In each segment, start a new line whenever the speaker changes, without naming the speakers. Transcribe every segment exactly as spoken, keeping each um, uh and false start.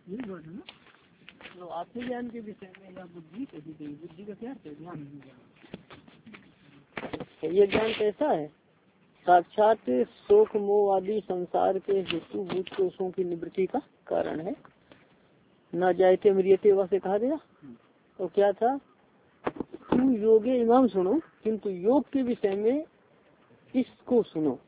ये वर्ड है ना। तो आत्म ज्ञान के विषय में या बुद्धि कही गई, बुद्धि का क्या है? ध्यान। ये ज्ञान कैसा है? साक्षात शोक मोह आदि संसार के हेतु भूत कोषों की निवृत्ति का कारण है। न जायते मरियते वैसे कहा गया। तो क्या था? तुम योगे इमाम सुनो, किंतु योग के विषय में इसको सुनो,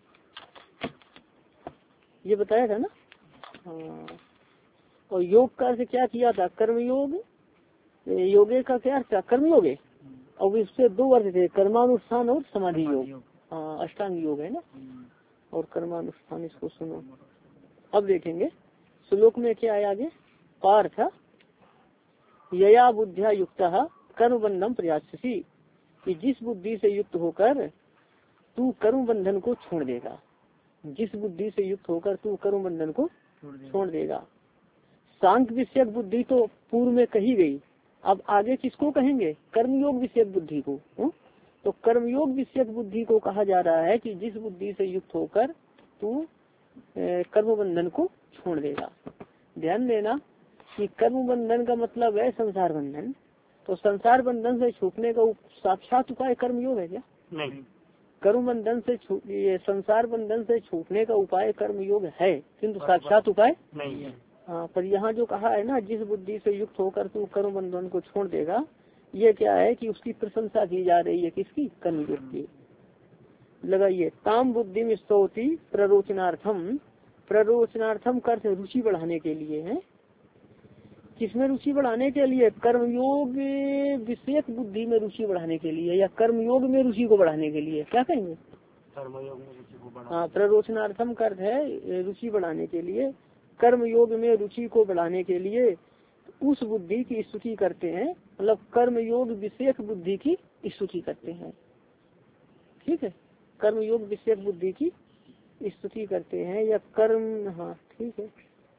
ये बताया था ना। हाँ। और योग का अर्थ क्या किया था? कर्मयोग। योगे का क्या अर्थ था? कर्मयोगे। और इससे दो अर्थ थे, कर्मानुष्ठान और समाधि योग। हाँ, अष्टांग योग है ना। और कर्मानुष्ठान, इसको सुनो। अब देखेंगे श्लोक में क्या आया आगे। पार्थ यया बुद्धिया युक्तः कर्म बंधन प्रयाससी, कि जिस बुद्धि से युक्त होकर तू कर्म बंधन को छोड़ देगा। जिस बुद्धि से युक्त होकर तू कर्म बंधन को छोड़ देगा। सांख्य विषयक बुद्धि तो पूर्व में कही गई, अब आगे किसको कहेंगे? कर्मयोग विषयक बुद्धि को। हुँ? तो कर्मयोग विषयक बुद्धि को कहा जा रहा है कि जिस बुद्धि से युक्त होकर तू कर्म बंधन को छोड़ देगा। ध्यान देना कि कर्म बंधन का मतलब है संसार बंधन। तो संसार बंधन से छूटने का साक्षात उपाय कर्मयोग है क्या? नहीं। कर्म बंधन से ये संसार बंधन से छूटने का उपाय कर्मयोग है, किंतु साक्षात उपाय नहीं है। हाँ, पर यहाँ जो कहा है ना, जिस बुद्धि से युक्त होकर तू कर्म बंधन को छोड़ देगा, ये क्या है कि उसकी प्रशंसा की जा रही है। किसकी? कर्मयोग की। लगाइए, ताम बुद्धि में स्तौति प्ररोचनार्थम। प्ररोचनार्थम कर्थ रुचि बढ़ाने के लिए है। किसमें रुचि बढ़ाने के लिए? कर्मयोग विषयक बुद्धि में रुचि बढ़ाने के लिए, या कर्मयोग में रुचि को बढ़ाने के लिए। क्या कहेंगे? कर्मयोग में रुचि को बढ़ाने। हाँ, प्ररोचनार्थम का अर्थ है रुचि बढ़ाने के लिए। कर्मयोग में रुचि को बढ़ाने के लिए उस बुद्धि की स्तुति करते हैं, मतलब कर्मयोग विषयक बुद्धि की स्तुति करते हैं। ठीक है, कर्मयोग विषयक बुद्धि की स्तुति करते हैं, या कर्म, हाँ ठीक है,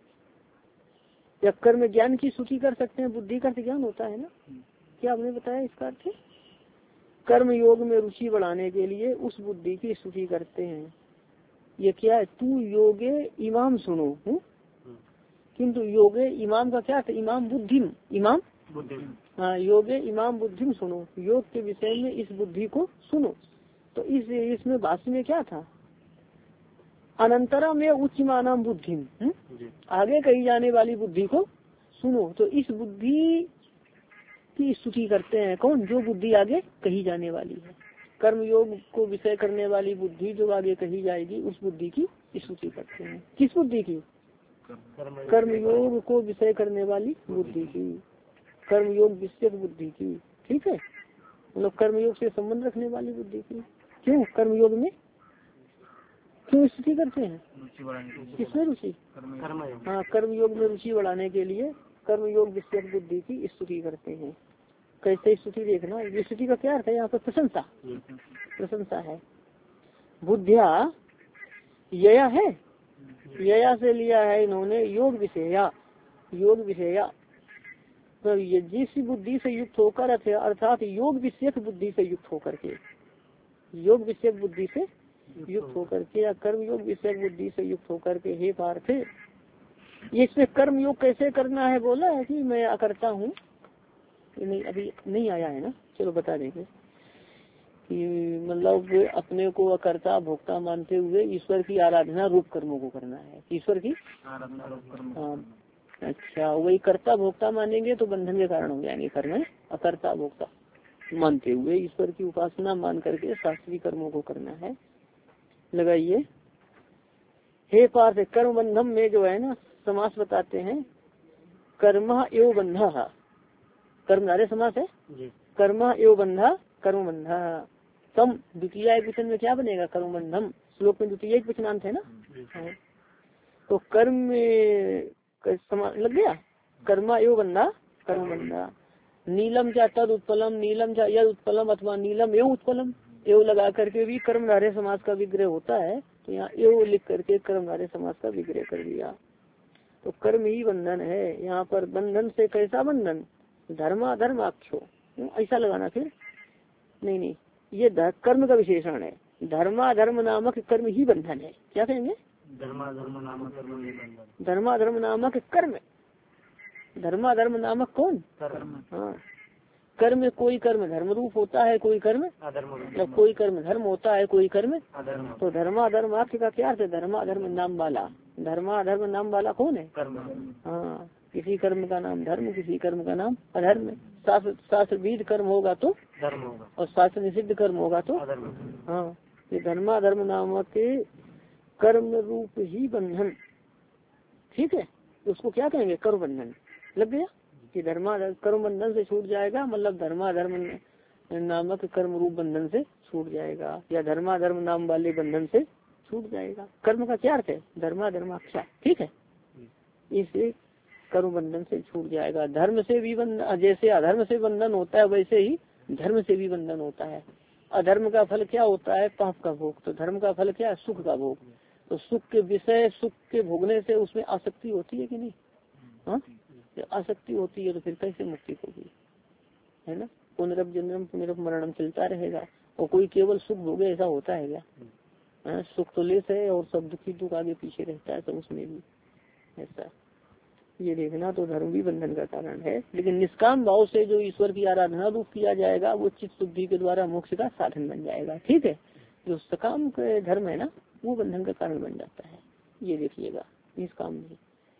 या कर्म ज्ञान की स्तुति कर सकते हैं। बुद्धि का ज्ञान होता है ना। क्या आपने बताया इसका अर्थ? कर्म योग में रुचि बढ़ाने के लिए उस बुद्धि की स्तुति करते हैं। ये क्या है? तू योगे इमाम सुनो। हूँ? किंतु योगे इमाम का क्या था? इमाम बुद्धिम। इमाम बुद्धिम। हाँ, योगे इमाम बुद्धिम सुनो, योग के विषय में इस बुद्धि को सुनो। तो इस इसमें भाष्य में क्या था? अनंतरा में उच्च मानम बुद्धि, आगे कही जाने वाली बुद्धि को सुनो। तो इस बुद्धि की स्तुति करते हैं। कौन? जो बुद्धि आगे कही जाने वाली है। कर्म योग को विषय करने वाली बुद्धि जो आगे कही जाएगी, उस बुद्धि की स्तुति करते हैं। किस बुद्धि की? कर्म योग को विषय करने वाली बुद्धि की, कर्म योग विषयक बुद्धि की। ठीक है, मतलब कर्मयोग से संबंध रखने वाली बुद्धि की। क्यों कर्मयोग में क्यों स्तुति करते हैं? किसमें रुचि? हाँ, कर्मयोग में रुचि बढ़ाने के लिए कर्मयोग विषयक बुद्धि की स्तुति करते हैं। कैसे स्तुति देखना। ये स्तुति का क्या अर्थ है? यहाँ पर प्रशंसा, प्रशंसा है। बुद्धिया यया है, यया से लिया है इन्होंने योग विषया, योग विषया। तो ये जिस बुद्धि से युक्त होकर, अर्थात योग विषयक बुद्धि से युक्त होकर के, योग विषयक बुद्धि से युक्त होकर के, या कर्म योग विषयक बुद्धि से युक्त होकर के, हे पार्थ, ये इसमें कर्म योग कैसे करना है बोला है कि मैं अकर्ता हूँ। नहीं, अभी नहीं आया है ना, चलो बता देंगे कि मतलब अपने को अकर्ता भोक्ता मानते हुए ईश्वर की आराधना रूप कर्मों को करना है। ईश्वर की आराधना रूप कर्म। हाँ, अच्छा, वही कर्ता भोक्ता मानेंगे तो बंधन के कारण हो जाएंगे। कर्म अकर्ता भोक्ता मानते हुए ईश्वर की उपासना मान करके शास्त्रीय कर्मों को करना है। लगाइए, हे पार्थ, कर्म बंधम में जो है ना समास बताते हैं, कर्म एवं बंधा। कर्मधारय समास है। कर्म एवं बंधा, कर्म बंधा। तम द्वितीय वचन में क्या बनेगा? कर्म बंधम। श्लोक में द्वितीय वचनांत है ना। तो कर्म लग गया, कर्म एवं बंधा, कर्म बंधा। नीलम क्या तद उत्पलम, नीलम क्या यद उत्पलम, अथवा नीलम एवं उत्पलम। एवं लगा करके भी कर्मधारय समास का विग्रह होता है। तो यहाँ एवं लिख करके कर्मधारय समास का विग्रह कर दिया। तो कर्म ही बंधन है। यहाँ पर बंधन से कैसा बंधन? धर्माधर्म आक्षो, ऐसा लगाना। फिर नहीं नहीं, ये कर्म का विशेषण है। धर्माधर्म नामक कर्म ही बंधन है। क्या कहेंगे? धर्माधर्म नामक कर्म, धर्माधर्म नामक कर्म धर्माधर्म नामक कौन? हाँ, कर्म कोई कर्म धर्म रूप होता है, कोई कर्म मतलब कोई कर्म धर्म होता है, कोई कर्म। तो धर्माधर्म वाक्य का क्या अर्थ है? धर्माधर्म नाम वाला, धर्माधर्म नाम वाला कौन है? हाँ, किसी कर्म का नाम धर्म, किसी कर्म का नाम अधर्म। शास्त्र शास्त्र विध कर्म होगा तो धर्म होगा और शास्त्र निषिद्ध कर्म होगा तो अधर्म। हाँ, ये धर्माधर्म नामक के कर्म रूप ही बंधन, ठीक है, उसको क्या कहेंगे? कर्म बंधन। लग गया कि धर्मा कर्म बंधन से छूट जाएगा, मतलब धर्माधर्म नामक कर्म रूप बंधन से छूट जाएगा, या धर्माधर्म नाम वाले बंधन से छूट जाएगा। कर्म का क्या अर्थ है? धर्माधर्माख्या, ठीक है, इसे कर्म बंधन से छूट जाएगा। धर्म से भी बंधन, जैसे अधर्म से बंधन होता है वैसे ही धर्म से भी बंधन होता है। अधर्म का फल क्या होता है? पाप का भोग। तो धर्म का फल क्या है? सुख का भोग। तो सुख के विषय सुख के भोगने से उसमें आसक्ति होती है कि नहीं? हाँ, आसक्ति होती है तो फिर कैसे मुक्ति होगी, है ना? पुनरप जन्म पुनरप मरणम चलता रहेगा और कोई केवल सुख भोगे ऐसा होता है क्या? हाँ, सुख तो लेस है और सब दुखी दुख आगे पीछे रहता है, सब उसमें भी ऐसा ये देखना। तो धर्म भी बंधन का कारण है, लेकिन निष्काम भाव से जो ईश्वर की आराधना रूप किया जाएगा वो चित्त शुद्धि के द्वारा मोक्ष का साधन बन जाएगा, ठीक है। जो सकाम के धर्म है ना वो बंधन का कारण बन जाता है, ये देखिएगा, निष्काम नहीं।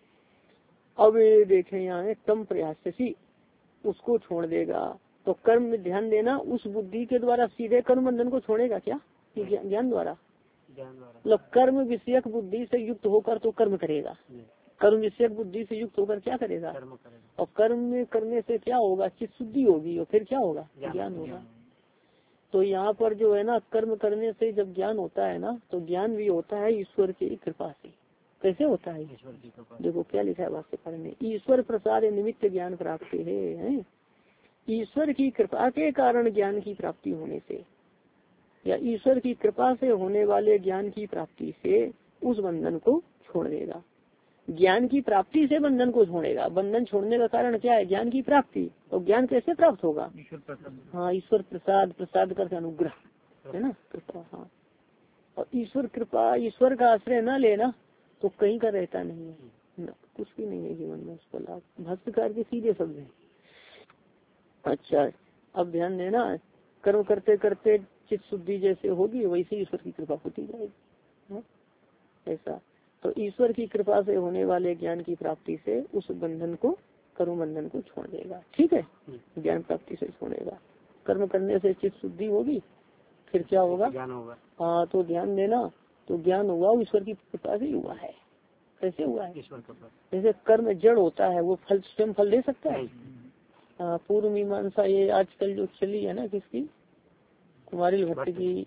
अब ये देखें यहाँ तम प्रयासी उसको छोड़ देगा, तो कर्म में ध्यान देना, उस बुद्धि के द्वारा सीधे कर्म बंधन को छोड़ेगा क्या? ज्ञान द्वारा, मतलब कर्म विषयक बुद्धि से युक्त होकर तो कर्म करेगा, कर्म विषयक बुद्धि से युक्त होकर क्या करेगा? और कर्म करने से क्या होगा? चित्त शुद्धि होगी और फिर क्या होगा? ज्ञान होगा। तो यहाँ पर जो है ना, कर्म करने से जब ज्ञान होता है ना, तो ज्ञान भी होता है ईश्वर की कृपा से। कैसे होता है? देखो क्या लिखा है भाष्यकार ने, ईश्वर प्रसाद निमित्त ज्ञान प्राप्ति है। ईश्वर की कृपा के कारण ज्ञान की प्राप्ति होने से, या ईश्वर की कृपा से होने वाले ज्ञान की प्राप्ति से उस बंधन को छोड़ देगा। ज्ञान की प्राप्ति से बंधन को छोड़ेगा। बंधन छोड़ने का कारण क्या है? ज्ञान की प्राप्ति। तो ज्ञान कैसे प्राप्त होगा? हाँ, ईश्वर प्रसाद, प्रसाद करके अनुग्रह है ना, कृपा। हाँ, और ईश्वर कृपा, ईश्वर का आश्रय न लेना तो कहीं का रहता नहीं है न, कुछ भी नहीं है जीवन में उसका लाभ। भाष्यकार के सीधे शब्द है। अच्छा, अब ध्यान देना, कर्म करते करते चित्त शुद्धि जैसे होगी वैसे ईश्वर की कृपा होती जाएगी, ऐसा। तो ईश्वर की कृपा से होने वाले ज्ञान की प्राप्ति से उस बंधन को, कर्म बंधन को छोड़ देगा, ठीक है, ज्ञान प्राप्ति से छोड़ेगा। कर्म करने से चित्त शुद्धि होगी, फिर क्या होगा? ज्ञान होगा। हाँ, तो ध्यान देना, तो ज्ञान हुआ ईश्वर की कृपा से हुआ है। कैसे हुआ है? जैसे कर्म जड़ होता है, वो फल स्वयं फल दे सकता है। हाँ, पूर्व मीमांसा ये आजकल जो चली है ना, किसकी? कुमारिल भट्ट की,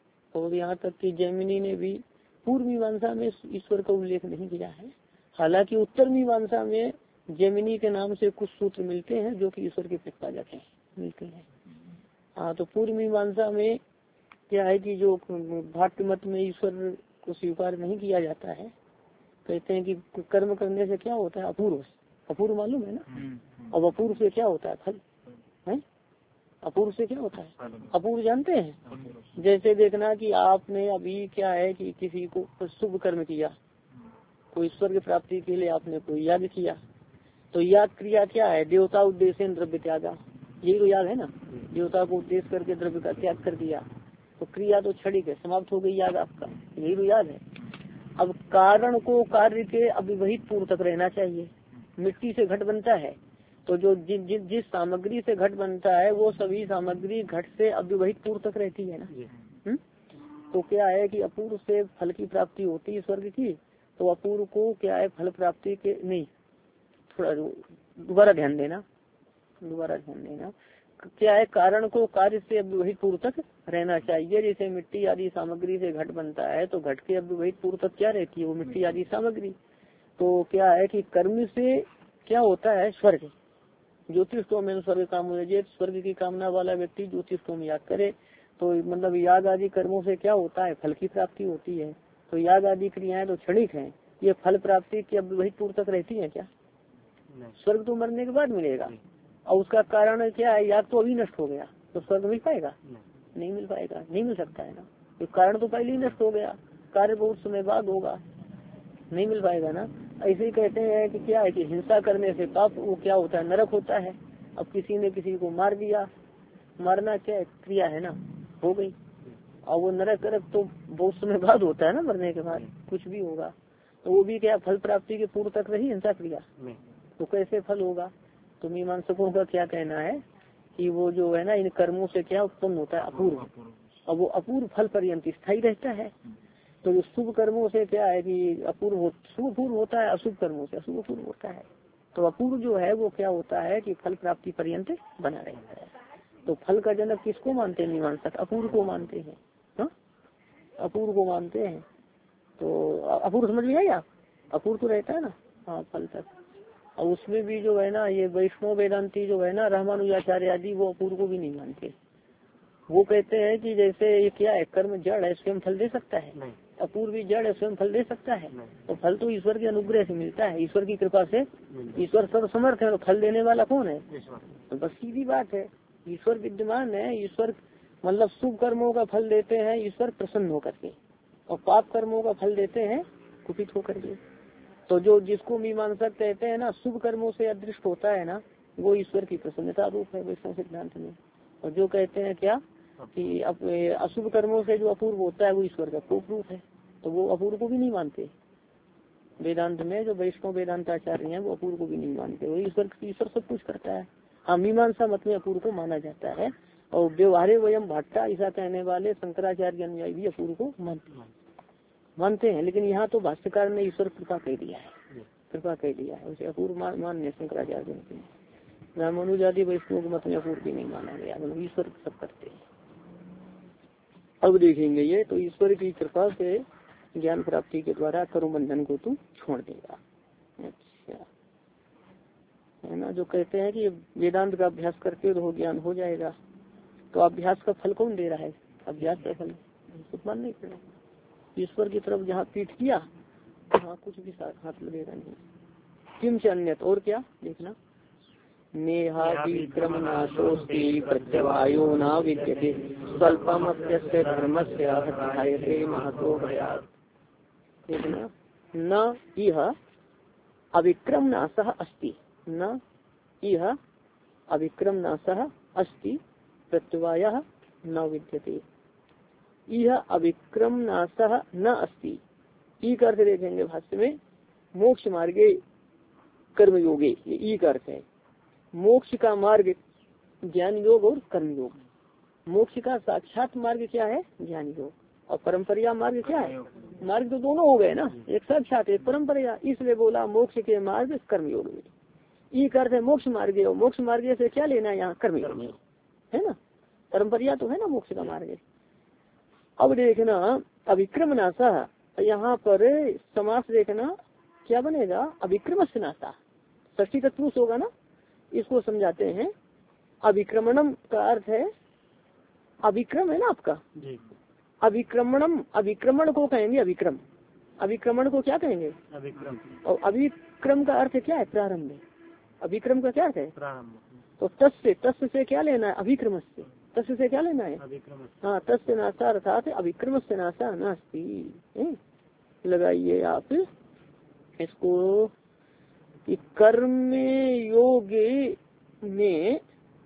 और यहाँ तक कि जैमिनी ने भी पूर्व मीमांसा में ईश्वर का उल्लेख नहीं किया है। हालांकि उत्तर मीमांसा में जैमिनी के नाम से कुछ सूत्र मिलते हैं जो कि ईश्वर के प्रतिपादक हैं, मिलते हैं। हाँ, तो पूर्व मीमांसा में क्या है कि जो भाट्ट मत में ईश्वर को स्वीकार नहीं किया जाता है। कहते हैं कि कर्म करने से क्या होता है? अपूर्व। अपूर्व मालूम है ना? अब अपूर्व से क्या होता है? फल है। अपूर्व से क्या होता है? अपूर्व जानते हैं? जैसे देखना कि आपने अभी क्या है कि किसी को शुभ कर्म किया, कोई ईश्वर की प्राप्ति के लिए आपने कोई याग किया, तो याग क्रिया क्या है? देवता उद्देश्य द्रव्य त्यागा, यही तो याग है ना। देवता को उद्देश्य करके द्रव्य का त्याग कर दिया, तो क्रिया तो क्षणिक है, समाप्त हो गई याग आपका, यही तो याग है। अब कारण को कार्य के अविवहित पूर्व तक रहना चाहिए। मिट्टी से घट बनता है, तो जो जि, जि, जिस सामग्री से घट बनता है वो सभी सामग्री घट से अव्यवहित पूर्व तक रहती है ना। हुँ? तो क्या है कि अपूर्व से फल की प्राप्ति होती है स्वर्ग की, तो अपूर्व को क्या है फल प्राप्ति के नहीं, थोड़ा दोबारा ध्यान देना, दोबारा ध्यान देना क्या है, कारण को कार्य से अव्यवहित पूर्व तक रहना चाहिए। जैसे मिट्टी आदि सामग्री से घट बनता है, तो घट के अव्यवहित पूर्व तक क्या रहती है? वो मिट्टी आदि सामग्री। तो क्या है कि कर्म से क्या होता है? स्वर्ग। ज्योतिषों में स्वर्ग काम हो, स्वर्ग की कामना वाला व्यक्ति ज्योतिषों में याग करे, तो मतलब याग आदि कर्मों से क्या होता है? फल की प्राप्ति होती है। तो याग आदि क्रियाएं तो क्षणिक हैं, ये फल प्राप्ति की अव्यवहित पूर्व तक रहती है क्या? स्वर्ग तो मरने के बाद मिलेगा, और उसका कारण क्या है? याग तो अभी नष्ट हो गया, तो स्वर्ग मिल पाएगा? नहीं मिल पाएगा, नहीं मिल सकता है ना, तो कारण तो पहले ही नष्ट हो गया, कार्य बहुत समय बाद होगा, नहीं मिल पाएगा ना। ऐसे ही कहते हैं कि क्या है कि हिंसा करने से पाप वो क्या होता है, नरक होता है। अब किसी ने किसी को मार दिया, मारना क्या क्रिया है ना, हो गई, और वो नरक नरक तो बहुत समय बाद होता है ना, मरने के बाद कुछ भी होगा, तो वो भी क्या फल प्राप्ति के पूर्व तक रही हिंसा क्रिया, तो कैसे फल होगा। तो मीमांसकों का क्या कहना है कि वो जो है ना इन कर्मों से क्या उत्पन्न होता है, अपूर्व, और वो अपूर्व फल पर्यंत स्थायी रहता है। तो जो शुभ कर्मों से क्या है कि अपूर्व शुभ पूर्व होता है, अशुभ कर्मों से अशुभ पूर्व होता है। तो अपूर्व जो है वो क्या होता है कि फल प्राप्ति पर्यंत बना रहता है। तो फल का जनक किसको मानते हैं मीमांसक, अपूर्व को मानते हैं, हाँ अपूर्व को मानते हैं। तो अपूर्व समझ में आया, अपूर्व तो रहता है ना हाँ फल तक। और उसमें भी जो है ना ये वैष्णव वेदांती जो है ना रामानुजाचार्य आदि, वो अपूर्व को भी नहीं मानते। वो कहते हैं कि जैसे ये क्या है, कर्म जड़ है, स्वयं फल दे सकता है, अपूर्व भी जड़ है, स्वयं फल दे सकता है। तो फल तो ईश्वर के अनुग्रह से मिलता है, ईश्वर की कृपा से, ईश्वर सर्व समर्थ है, तो फल देने वाला कौन है, तो बस सीधी बात है, ईश्वर विद्यमान है। ईश्वर मतलब शुभ कर्मों का फल देते हैं ईश्वर प्रसन्न होकर के, और पाप कर्मों का फल देते हैं कुपित होकर के। तो जो जिसको मीमांसक कहते हैं ना शुभ कर्मों से अदृष्ट होता है ना, वो ईश्वर की प्रसन्नता रूप है वैष्णव सिद्धांत में। और जो कहते हैं क्या कि अशुभ कर्मों से जो अपूर्व होता है वो ईश्वर का कोप रूप है, तो वो अपूर्व को भी नहीं मानते। वेदांत में जो वैष्णव वेदांताचार्य हैं वो अपूर्व को भी नहीं मानते, वो ईश्वर ईश्वर सब कुछ करता है। हाँ मीमांसा मत में अपूर्व को माना जाता है, और व्यवहारे वयम भाट्टा ऐसा कहने वाले शंकराचार्य अनुयायी भी अपूर्व को मानते मानते हैं। लेकिन यहाँ तो भाष्यकार ने ईश्वर कृपा कह दिया है, कृपा कह दिया है, उसे अपूर्व मान्य शंकराचार्य रामानुजादि वैष्णव के मत में अपूर्व भी नहीं माना गया, मतलब ईश्वर सब करते हैं। अब देखेंगे ये तो ईश्वर की कृपा से ज्ञान प्राप्ति के द्वारा कर्म बंधन को तू छोड़ देगा। अच्छा है ना, जो कहते हैं कि वेदांत का अभ्यास करके तो ज्ञान हो जाएगा, तो अभ्यास का फल कौन दे रहा है, अभ्यास का फल कुछ मान नहीं पड़ेगा। ईश्वर की तरफ जहाँ पीठ किया वहाँ कुछ भी हाथ लगेगा नहीं। किम से अन्यत और क्या देखना, नेहा विक्रम नाशोस्ति प्रत्यवायो न विद्यते स्वल्पमप्यस्य धर्मस्य महतो भयात्। देखना न इह अविक्रम नाशः अस्ति, न इह अविक्रम नाशः अस्ति प्रत्यवायः न विद्यते। यह अविक्रम नाशः न अस्ति, ई का अर्थ देखेंगे भाष्य में, मोक्ष मार्गे कर्मयोगे, ये ई का अर्थ है। मोक्ष का मार्ग ज्ञान योग और कर्म योग। मोक्ष का साक्षात मार्ग क्या है, ज्ञान योग, और परंपरा मार्ग क्या है, मार्ग तो दोनों हो गए ना, एक साक्षात एक परंपरा, इसलिए बोला मोक्ष के मार्ग कर्म योग में। ई का अर्थ है मोक्ष मार्ग, और मोक्ष मार्ग से क्या लेना है यहाँ, कर्म योग में है ना, परंपरा तो है ना मोक्ष का मार्ग। अब देखना अविक्रम नाशा, यहाँ पर समास देखना क्या बनेगा, अविक्रम से नाशा, षष्ठी तत्पुरुष होगा ना, इसको समझाते हैं। अविक्रमणम का अर्थ है, अविक्रम है ना आपका जी, अविक्रमणम, अविक्रमण को कहेंगे अविक्रम, अविक्रमण को क्या कहेंगे अविक्रम, और अविक्रम का अर्थ क्या है, प्रारंभ। अविक्रम का क्या अर्थ है, प्रारंभ। तो तस्य तस्य से क्या लेना है, अभिक्रम से, तस्य से क्या लेना है, हाँ तस्य नाशा अर्थात अविक्रम से नाशा नास्ति। लगाइए आप इसको कि कर्म योग में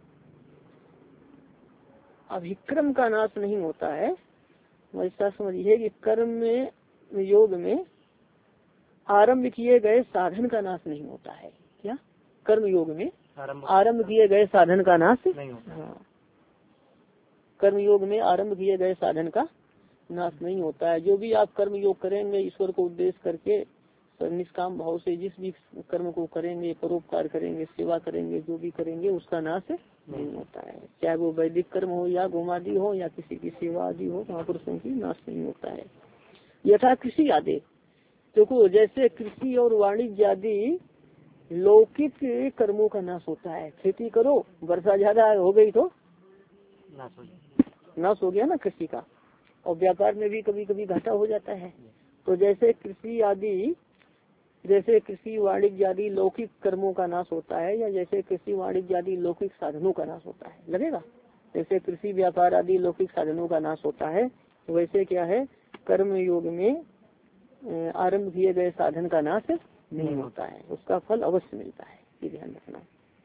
अभिक्रम का नाश नहीं होता है। ऐसा समझिए कि कर्म योग में आरंभ किए गए साधन का नाश नहीं होता है। क्या कर्म योग में आरंभ किए गए साधन का नाश नहीं होता, हाँ कर्म योग में आरंभ किए गए साधन का नाश नहीं होता है। जो भी आप कर्म योग करेंगे ईश्वर को उद्देश्य करके निष्काम भाव से जिस भी कर्म को करेंगे, परोपकार करेंगे, सेवा करेंगे, जो भी करेंगे उसका नाश नहीं होता है। चाहे वो वैदिक कर्म हो या गोमादि हो या किसी की सेवा आदि हो, महापुरुषों की नाश नहीं होता है। यथा कृषि आदि, देखो जैसे कृषि और वाणिज्य आदि लौकिक कर्मों का नाश होता है। खेती करो, वर्षा ज्यादा हो गई तो नाश हो गया, नाश हो गया ना कृषि का, और व्यापार में भी कभी कभी घाटा हो जाता है। तो जैसे कृषि आदि, जैसे कृषि वाणिज्य आदि लौकिक कर्मों का नाश होता है, या जैसे कृषि वाणिज्य आदि लौकिक साधनों का नाश होता है, लगेगा जैसे कृषि व्यापार आदि लौकिक साधनों का नाश होता है, वैसे क्या है कर्म योग में आरंभ किए गए साधन का नाश नहीं होता है, उसका फल अवश्य मिलता है, ये ध्यान रखना।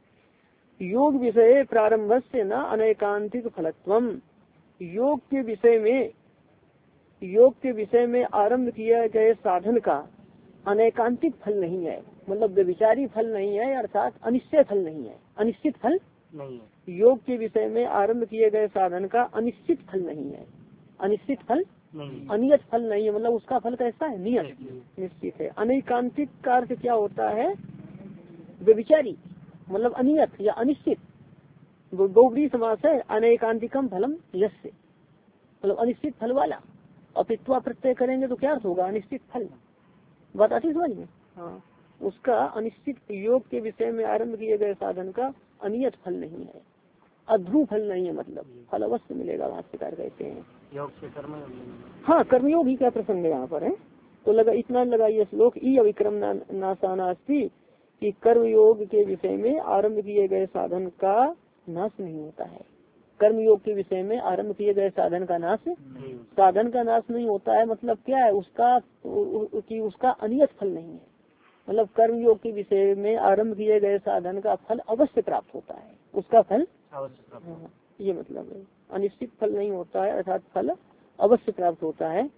योग विषय प्रारंभ से न अनेकांतिक फलत्वम, योग के विषय में योग के विषय में आरंभ किए गए साधन का अनेकांतिक फल नहीं है, मतलब व्यभिचारी फल नहीं है, अर्थात अनिश्चय फल नहीं है, अनिश्चित फल नहीं है। योग के विषय में आरंभ किए गए साधन का अनिश्चित फल नहीं है, अनिश्चित फल नहीं, अनियत फल नहीं है, मतलब उसका फल कैसा है, नियत निश्चित है। अनेकांतिक का अर्थ क्या होता है, व्यभिचारी मतलब अनियत या अनिश्चित, बहुव्रीहि समास है। अनेकांतिकम फलम यस्य, मतलब अनिश्चित फल वाला, और पित्वा प्रत्यय करेंगे तो क्या अर्थ होगा, अनिश्चित फल। बात आती समझ में, हाँ, उसका अनिश्चित, योग के विषय में आरंभ किए गए साधन का अनियत फल नहीं है, अध्रुव फल नहीं है, मतलब फल अवश्य मिलेगा, भाष्यकार कहते हैं। योग से कर्म, हाँ कर्मयोग ही का प्रसंग यहाँ पर है, तो लगा इतना लगाइए श्लोक ई अविक्रम नाशानास्ति, कि कर्म योग के विषय में आरंभ किए गए साधन का नाश नहीं होता है। कर्म योग के विषय में आरंभ किए गए साधन का नाश, साधन का नाश नहीं होता है, मतलब क्या है, उसका कि उसका अनियत फल नहीं है, मतलब कर्म योग के विषय में आरंभ किए गए साधन का फल अवश्य प्राप्त होता है, उसका फल अवश्य प्राप्त, हाँ, ये मतलब है, अनिश्चित फल नहीं होता है, अर्थात फल अवश्य प्राप्त होता है।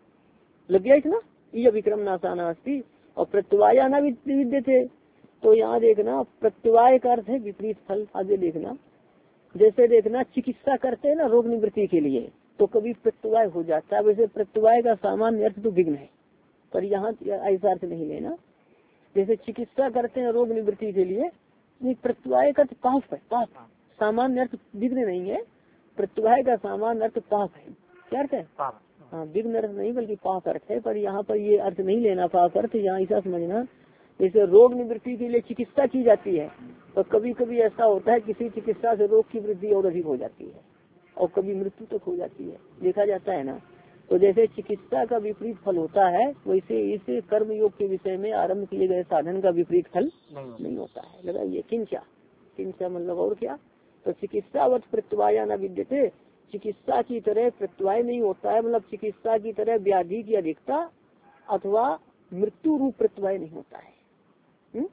लग गया इतना, ये विक्रम नाशानास्ति। और प्रत्यवाया न विद्यते, तो यहाँ देखना प्रत्यवाय का अर्थ है विपरीत फल, आगे देखना, जैसे देखना चिकित्सा करते हैं ना रोग निवृत्ति के लिए, तो कभी प्रत्यवाय हो जाता है, वैसे प्रत्यवाय का सामान्य अर्थ तो विघ्न है, पर यहाँ ऐसा अर्थ नहीं लेना। जैसे चिकित्सा करते हैं रोग निवृत्ति के लिए, प्रत्यवाय का पाप है, पाप, सामान्य अर्थ विघ्न नहीं है, प्रत्यवाय का सामान्य अर्थ पाप है। क्या अर्थ है, पाप, हाँ, विघ्न अर्थ नहीं बल्कि पाप अर्थ है, पर यहाँ पर ये अर्थ नहीं लेना पाप अर्थ, यहाँ ऐसा समझना जैसे रोग निवृत्ति के लिए चिकित्सा की जाती है, तो कभी कभी ऐसा होता है किसी चिकित्सा से रोग की वृद्धि और अधिक हो जाती है, और कभी मृत्यु तक हो जाती है, देखा जाता है ना। तो जैसे चिकित्सा का विपरीत फल होता है, वैसे इस कर्म योग के विषय में आरंभ किए गए साधन का विपरीत फल नहीं, नहीं होता है। लगाइए किंचा, किंचा मतलब और क्या, तो चिकित्सावत प्रत्यवाया न विद्यते, चिकित्सा की तरह प्रत्यवाय नहीं होता है, मतलब चिकित्सा की तरह व्याधि की अधिकता अथवा मृत्यु रूप प्रत्यवाय नहीं होता है। हुँ?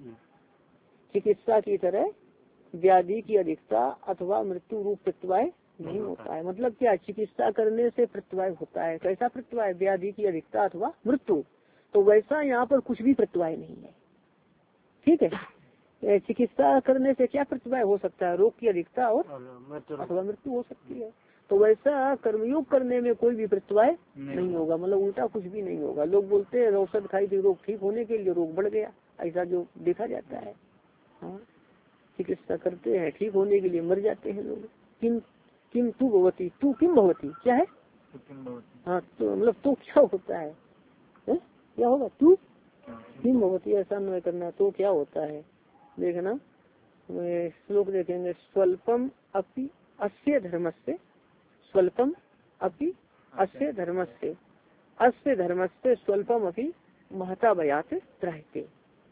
चिकित्सा की तरह व्याधि की अधिकता अथवा मृत्यु रूप प्रत्यवाय नहीं होता है, मतलब क्या, चिकित्सा करने से प्रत्यवाय होता है, कैसा प्रत्यवाय, व्याधि की अधिकता अथवा मृत्यु, तो वैसा यहाँ पर कुछ भी प्रत्यवाय नहीं है। ठीक है, चिकित्सा करने से क्या प्रत्यवाय हो सकता है, रोग की अधिकता और अथवा मृत्यु हो सकती है, तो वैसा कर्मयोग करने में कोई भी प्रत्यवाय नहीं, नहीं होगा, मतलब उल्टा कुछ भी नहीं होगा। लोग बोलते हैं औषध खाई थी रोग ठीक होने के लिए, रोग बढ़ गया, ऐसा जो देखा जाता है, हाँ, चिकित्सा करते हैं ठीक होने के लिए, मर जाते हैं लोग। किम किम तू भवती, तू किम भवती, क्या है, हाँ, तो मतलब तो क्या होता है, है? क्या होगा, तू किम भवती, ऐसा नहीं करना, तो क्या होता है, देखना श्लोक देखेंगे, स्वल्पम अपि अस्य धर्मस्य, स्वल्पम अपि अस्य धर्मस्य, अस्य धर्मस्य स्वल्पम अपि महता भयात त्राह्यते।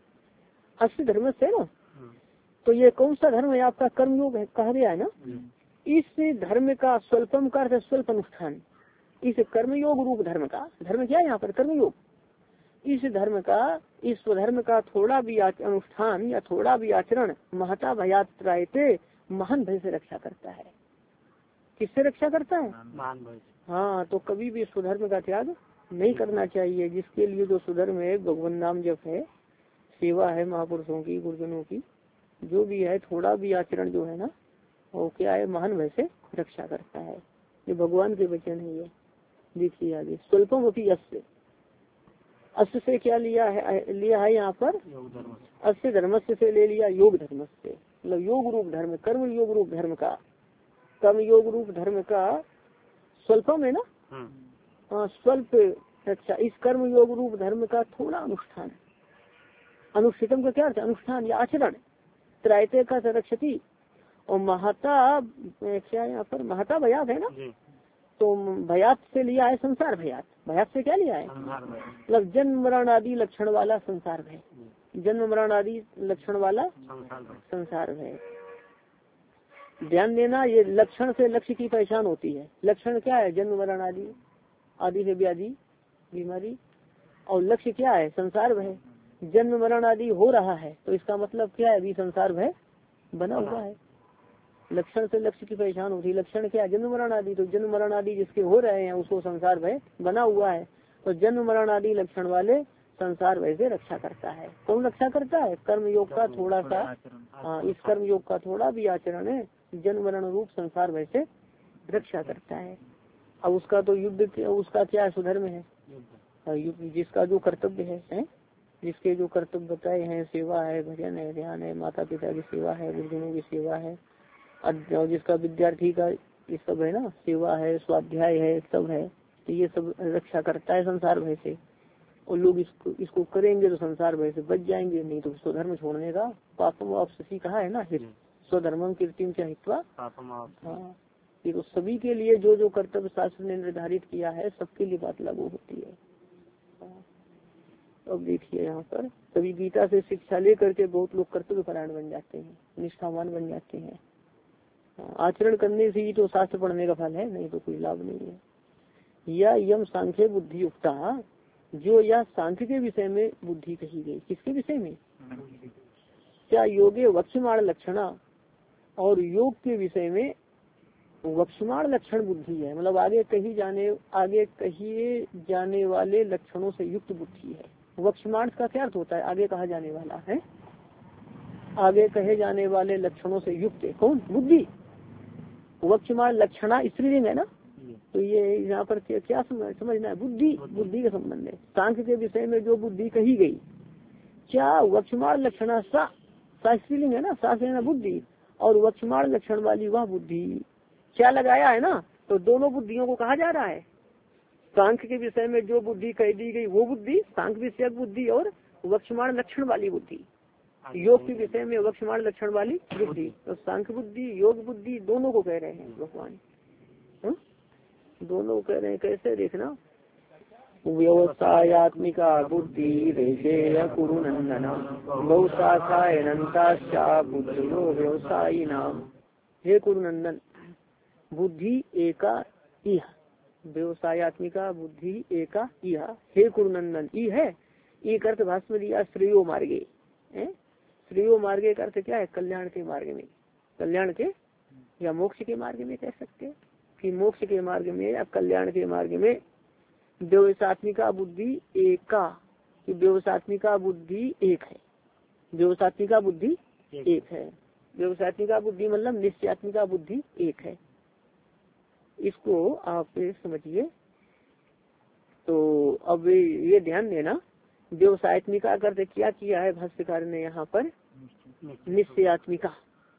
अस्य धर्मस्य ना, तो ये कौन सा धर्म है आपका, कर्मयोग है, कहा गया है ना। इस धर्म का स्वल्पम का अर्थ स्वल्प अनुष्ठान, इस कर्मयोग रूप धर्म का, धर्म क्या है यहाँ पर, कर्मयोग, इस धर्म का, इस स्वधर्म का थोड़ा भी अनुष्ठान या थोड़ा भी आचरण महता भयात त्राह्यते, महान भय से रक्षा करता है। किससे रक्षा करता है, महान भय। हाँ, तो कभी भी स्वधर्म का त्याग नहीं करना चाहिए, जिसके लिए जो स्वधर्म है, भगवान नाम जप है, सेवा है महापुरुषों की, गुरुजनों की, जो भी है, थोड़ा भी आचरण जो है ना, वो क्या है, महान भय से रक्षा करता है। ये भगवान के वचन है। ये देखिए आगे, स्वल्पम अपि अस्य, अस्य से क्या लिया है, लिया है यहाँ पर, अस्य धर्मस्य से ले लिया योग धर्म से, मतलब योग रूप धर्म, कर्म योग रूप धर्म का, कर्म योग रूप धर्म का स्वल्पम है ना, हाँ, स्वल्प, अच्छा, इस कर्म योग रूप धर्म का थोड़ा अनुष्ठान, अनुष्ठितम का क्या अर्थ, अनुष्ठान या आचरण, त्रायते का रक्षति, और महता क्या यहाँ पर, महता भयात है ना, तो भयात से लिया है संसार भयात, भयात से क्या लिया है, मतलब जन्म मरण आदि लक्षण वाला संसार भय, जन्म मरण आदि लक्षण वाला संसार भय। ध्यान देना, ये लक्षण से लक्ष्य की पहचान होती है। लक्षण क्या है, जन्म मरण आदि, आदि से व्याधि बीमारी, और लक्ष्य क्या है, संसार भय। जन्म मरण आदि हो रहा है तो इसका मतलब क्या है, अभी संसार भय बना हुआ है। लक्षण से लक्ष्य की पहचान होती है। लक्षण क्या है, जन्म मरण आदि, तो जन्म मरण आदि जिसके हो रहे हैं उसको संसार भय बना हुआ है। तो जन्म मरण आदि लक्षण वाले संसार भय से रक्षा करता है। कौन रक्षा करता है, कर्म योग का थोड़ा सा, हाँ इस कर्म योग का थोड़ा भी आचरण है जन्म मरण रूप संसार भय से रक्षा करता है। अब उसका तो युद्ध, उसका क्या सुधर्म है, जिसका जो कर्तव्य है, है? जिसके जो कर्तव्य बताए हैं, सेवा है, भजन है, ध्यान है, माता पिता की सेवा है, गुरुजनों की सेवा है, और जिसका विद्यार्थी का ये सब है ना, सेवा है, स्वाध्याय है, सब है, तो ये सब रक्षा करता है संसार भय से। और लोग इसको इसको करेंगे तो संसार भय से बच जाएंगे, नहीं तो स्वधर्म छोड़ने का पापम आपसी कहा है ना, स्वधर्मम कीर्तिम क्या हित्वा। हाँ, ये तो सभी के लिए जो जो कर्तव्य शास्त्र ने निर्धारित किया है सबके लिए बात लागू होती है। अब देखिए यहाँ पर कभी गीता से शिक्षा ले करके बहुत लोग कर्तव्य परायण बन जाते हैं, निष्ठावान बन जाते हैं। आचरण करने से ही तो शास्त्र पढ़ने का फल है, नहीं तो कोई लाभ नहीं है। या यम सांख्य बुद्धि युक्ता, जो यह सांख्य के विषय में बुद्धि कही गई, किसके विषय में, क्या योगे वक्षमाण लक्षणा, और योग के विषय में वक्षमाण लक्षण बुद्धि है, मतलब आगे कही जाने आगे कहिए जाने वाले लक्षणों से युक्त बुद्धि है। वक्षमाण का क्या अर्थ होता है, आगे कहा जाने वाला है, आगे कहे जाने वाले लक्षणों से युक्त है कौन, बुद्धि। वक्षमाण लक्षणा स्त्रीलिंग है ना, तो ये यहाँ पर क्या, क्या समझना है, बुद्धि, बुद्धि का संबंध है। सांख्य के विषय में जो बुद्धि कही गई, क्या वक्षमाण लक्षणा सा, सा स्त्रीलिंग है ना, सा से ना बुद्धि, और वक्षमाण लक्षण वाली वह बुद्धि, क्या लगाया है ना, तो दोनों बुद्धियों को कहा जा रहा है। सांख्य के विषय में जो बुद्धि कह दी गई वो बुद्धि, सांख्य विषयक बुद्धि, और वक्षमाण लक्षण वाली बुद्धि, योग के विषय में वक्षमाण लक्षण वाली बुद्धि। तो सांख्य बुद्धि, योग बुद्धि दोनों को कह रहे हैं भगवान, हा? दोनों कह रहे हैं। कैसे देखना, व्यवसायत्मिका बुद्धि रेशेय कुरु नंदन बहुशाखायनंताश्चा बुद्धियो व्यवसायी नाम। हे कुरुनंदन, बुद्धि एका इह, व्यवसायत्मिका बुद्धि एका इह, हे कुरुनंदन, ई है, एक अर्थ भाष्य में दिया श्रेयो मार्गे, श्रेयो मार्गे का अर्थ क्या है, कल्याण के मार्ग में, कल्याण के या मोक्ष के मार्ग में कह सकते हैं, कि मोक्ष के मार्ग में या कल्याण के मार्ग में व्यवसात्मिका बुद्धि एका, कि व्यवसात्मिका बुद्धि एक है, व्यवसात्मिका बुद्धि एक है, व्यवसात्मिका बुद्धि मतलब निश्चयात्मिका बुद्धि एक है। इसको आप समझिए। तो अब ये ध्यान देना, व्यवसायत्मिका का अर्थ क्या किया है भाष्यकार ने यहाँ पर, निश्चयात्मिका,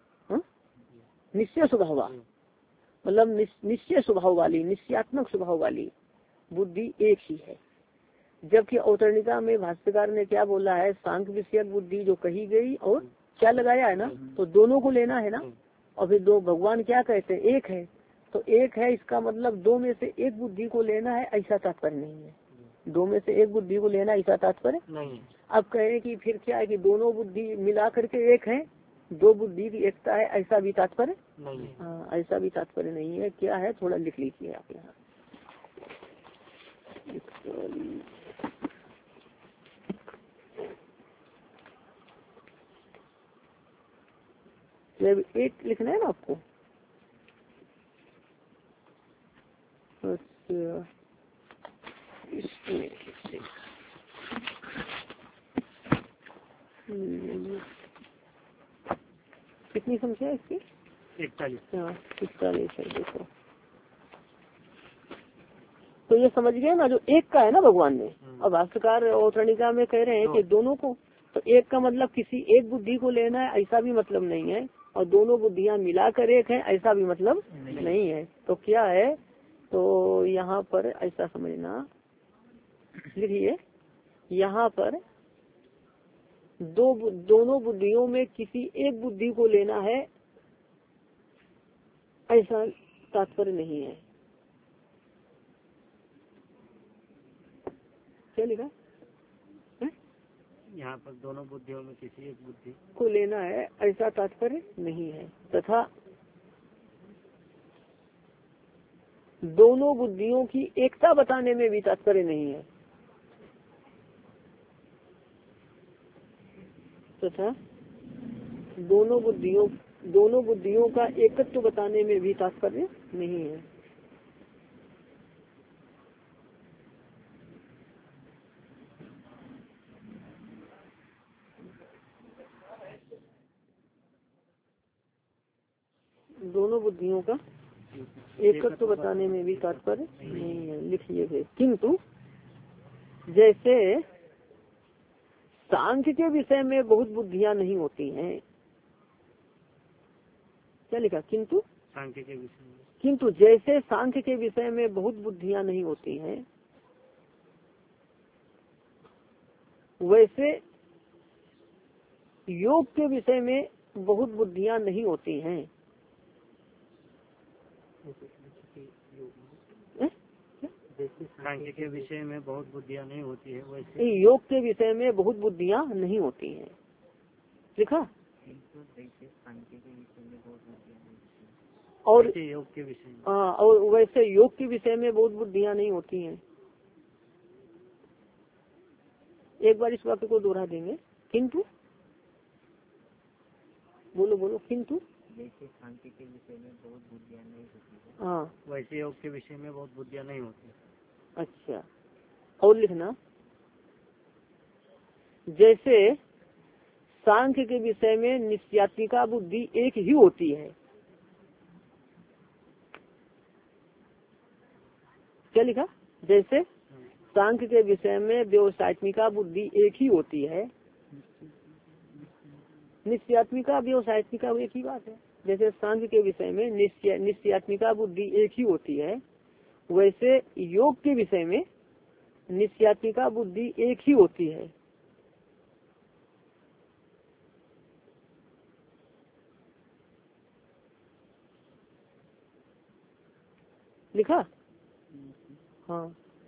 निश्चय स्वभाव, मतलब निश्चय स्वभाव वाली, निश्चयात्मक स्वभाव वाली बुद्धि एक ही है। जबकि अवतरणिका में भाष्यकार ने क्या बोला है, सांख्य विषयक बुद्धि जो कही गई, और क्या लगाया है ना, तो दोनों को लेना है ना, और फिर दो भगवान क्या कहते हैं, एक है, तो एक है इसका मतलब दो में से एक बुद्धि को लेना है, ऐसा तात्पर्य नहीं है। दो में से एक बुद्धि को लेना ऐसा तात्पर्य नहीं। अब कहे कि फिर क्या है कि दोनों बुद्धि मिला करके एक है, दो बुद्धि की एकता है, ऐसा भी तात्पर्य नहीं। हाँ, ऐसा भी तात्पर्य नहीं है। क्या है, थोड़ा लिख लीजिए आप यहाँ। एक लिखना है ना आपको, अच्छा कितनी संख्या है इसकी, इकतालीस। हाँ इकतालीस है, देखो तो ये समझ गए ना, जो एक का है ना भगवान ने। अब भाष्यकार अवतरणिका में कह रहे हैं कि दोनों को, तो एक का मतलब किसी एक बुद्धि को लेना है ऐसा भी मतलब नहीं है, और दोनों बुद्धियां मिलाकर एक है ऐसा भी मतलब नहीं, नहीं है। तो क्या है, तो यहाँ पर ऐसा समझना, लिखिए यहाँ पर दो दोनों बुद्धियों में किसी एक बुद्धि को लेना है ऐसा तात्पर्य नहीं है। क्या लिखा है यहाँ पर, दोनों बुद्धियों में किसी एक बुद्धि को लेना है ऐसा तात्पर्य नहीं है, तथा दोनों बुद्धियों की एकता बताने में भी तात्पर्य नहीं है। तथा दोनों बुद्धियों दोनों बुद्धियों का एकत्व बताने में भी तात्पर्य नहीं है। दोनों बुद्धियों का एकत्व बताने में भी तात्पर्य नहीं है। लिखिए फिर, किंतु जैसे सांख्य के विषय में बहुत बुद्धियां नहीं होती हैं। क्या लिखा? किंतु सांख्य के विषय में किंतु जैसे सांख्य के विषय में बहुत बुद्धियां नहीं होती हैं, वैसे योग के विषय में बहुत बुद्धियां नहीं होती हैं।
जैसे सांख्य के विषय में बहुत बुद्धियां नहीं होती है, वैसे
योग के विषय में बहुत बुद्धियां नहीं होती हैं। लिखा? और
योग के विषय में
हाँ, और वैसे योग के विषय में बहुत बुद्धियां नहीं होती हैं। एक बार इस वाक्य को दोहरा देंगे। किंतु बोलो बोलो किंतु
जैसे सांख्य के विषय में बहुत बुद्धियां नहीं होती है,
हाँ,
वैसे योग के विषय में बहुत बुद्धियां नहीं होती।
अच्छा, और लिखना, जैसे सांख्य के विषय में निश्चयात्मिका बुद्धि एक ही होती है। क्या लिखा? जैसे सांख्य के विषय में व्यवसायत्मिका बुद्धि एक ही होती है। निश्चयात्मिका व्यवसायत्मिका एक ही बात है। जैसे सांख्य के विषय में निश्चय निश्चयात्मिका बुद्धि एक ही होती है, वैसे योग के विषय में निश्चयात्मिका बुद्धि एक ही होती है। लिखा? हाँ,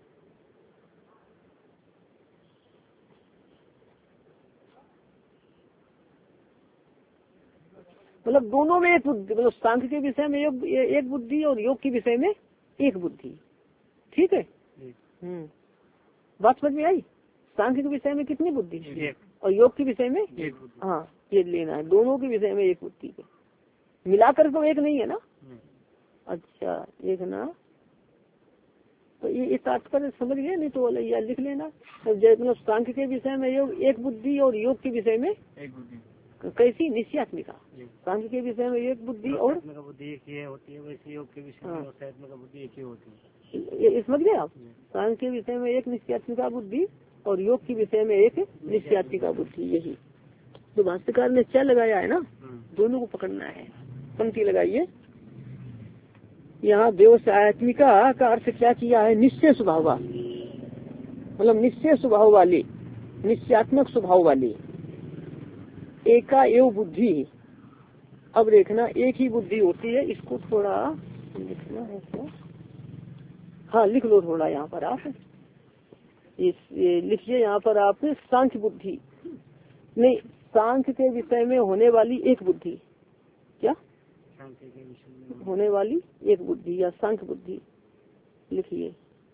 मतलब दोनों में एक बुद्धि, मतलब सांख्य के विषय में योग एक बुद्धि और योग के विषय में एक बुद्धि। ठीक है? हम्म, बात समझ में आई? सांख्य के विषय में कितनी बुद्धि और योग के विषय में एक। हाँ, ये लेना है, दोनों के विषय में एक बुद्धि है। मिलाकर तो एक नहीं है ना? अच्छा, एक ना, तो ये इस तात्पर्य समझ गए? नहीं तो या लिख लेना। तो मतलब सांख्य के विषय में योग एक बुद्धि और योग के विषय में
एक बुद्धि।
कैसी? निश्चयात्मिका। सांख्य के विषय में एक बुद्धि और
बुद्धि एक ही होती है, वैसे योग के विषय में बुद्धि एक ही होती है।
ये समझ गए आप? सांख्य के विषय में एक निश्चयात्मिका बुद्धि और योग के विषय में एक निश्चयात्मिका बुद्धि। यही तो भाष्यकार ने क्या लगाया है ना, दोनों को पकड़ना है। पंक्ति लगाइए। यहाँ व्यवसायत्मिका का अर्थ क्या किया है? निश्चय स्वभाव वाली, मतलब निश्चय स्वभाव वाली, निश्चयात्मक स्वभाव वाली। एका एव बुद्धि। अब देखना, एक ही बुद्धि होती है। इसको थोड़ा लिखना है क्या? हाँ, लिख लो थोड़ा यहाँ पर आप। इस लिखिए यहाँ पर आप सांख्य बुद्धि नहीं, सांख्य के विषय में होने वाली एक बुद्धि। क्या?
सांख्य के विषय में
होने वाली एक बुद्धि या सांख्य बुद्धि लिखिए।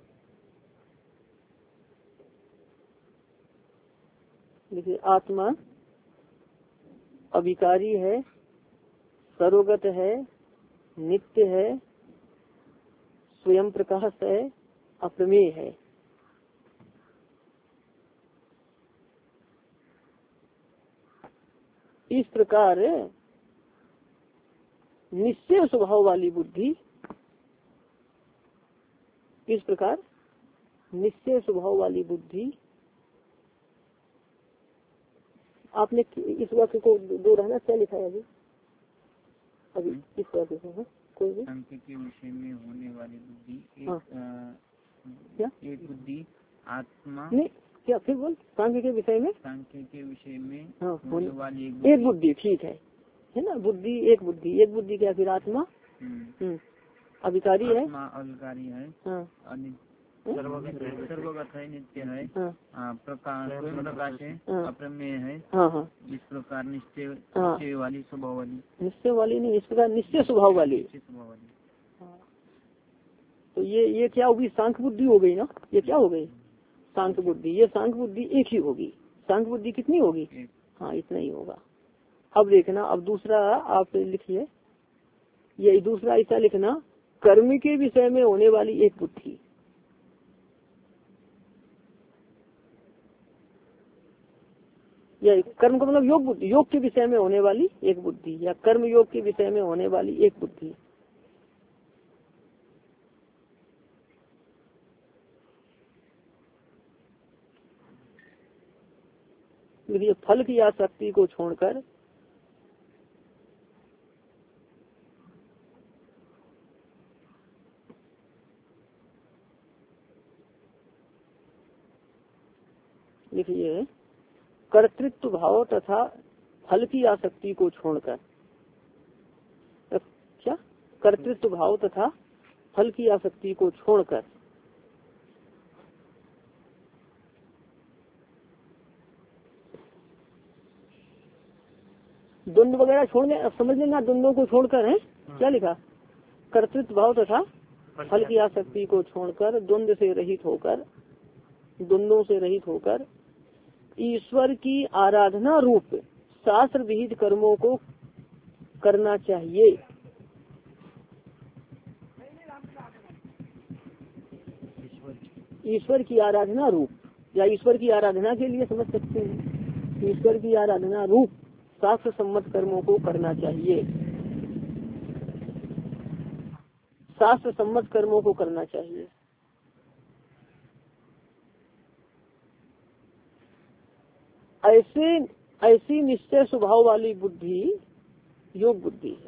लिखिए, आत्मा अविकारी है, सर्वगत है, नित्य है, स्वयं प्रकाश है, अप्रमेय है। इस प्रकार निश्चय स्वभाव वाली बुद्धि, इस प्रकार निश्चय स्वभाव वाली बुद्धि। आपने इस वाक्य को दो रहना क्या लिखा है अभी? अभी इस वाक्य को है कोई भी
सांख्य के विषय में होने वाली बुद्धि एक,
हाँ।
आ,
क्या?
एक बुद्धि आत्मा
नहीं, क्या फिर बोल? सांख्य के विषय में
सांख्य के विषय में
हाँ,
होने वाली एक
बुद्धि, एक बुद्धि। ठीक है, है ना? बुद्धि एक बुद्धि, एक बुद्धि क्या? फिर आत्मा हम्म अविकारी है,
आत्मा अविकारी है,
हाँ,
सर्वगत है, सर्वगत है, नित्य है,
हाँ,
प्रकाश प्रकाश है, अप्रमेय है।
हाँ हाँ,
इस प्रकार निश्चय निश्चय वाली स्वभाव वाली,
निश्चय वाली नहीं, इस प्रकार निश्चय स्वभाव वाली।
स्वभाव वाली।
तो ये ये क्या होगी? सांख्य बुद्धि हो गई ना? ये क्या हो गई? सांख्य बुद्धि। ये सांख्य बुद्धि एक ही होगी। सांख्य बुद्धि कितनी होगी? हाँ इतना ही होगा। अब देखना, अब दूसरा आप लिखिए, ये दूसरा ऐसा लिखना, कर्म के विषय में होने वाली एक बुद्धि। या कर्म का मतलब योग बुद्धि, योग के विषय में होने वाली एक बुद्धि, या कर्म योग के विषय में होने वाली एक बुद्धि। देखिए, फल की आसक्ति को छोड़कर लिखिए, कर्तृत्व भाव तथा फल की आसक्ति को छोड़कर, क्या कर्तृत्व भाव तथा फल की आसक्ति को छोड़कर द्वंद्व वगैरह छोड़ने, अब समझ लेना, द्वंद्वों को छोड़कर है क्या लिखा, कर्तृत्व भाव तथा फल की आसक्ति को छोड़कर द्वंद्व से रहित होकर, द्वंद्वों से रहित होकर ईश्वर की आराधना रूप शास्त्र विहित कर्मों को करना चाहिए। ईश्वर की आराधना रूप, या ईश्वर की आराधना के लिए समझ सकते हैं, ईश्वर की आराधना रूप शास्त्र सम्मत कर्मों को करना चाहिए, शास्त्र सम्मत कर्मों को करना चाहिए। ऐसे ऐसी निश्चय स्वभाव वाली बुद्धि योग बुद्धि है।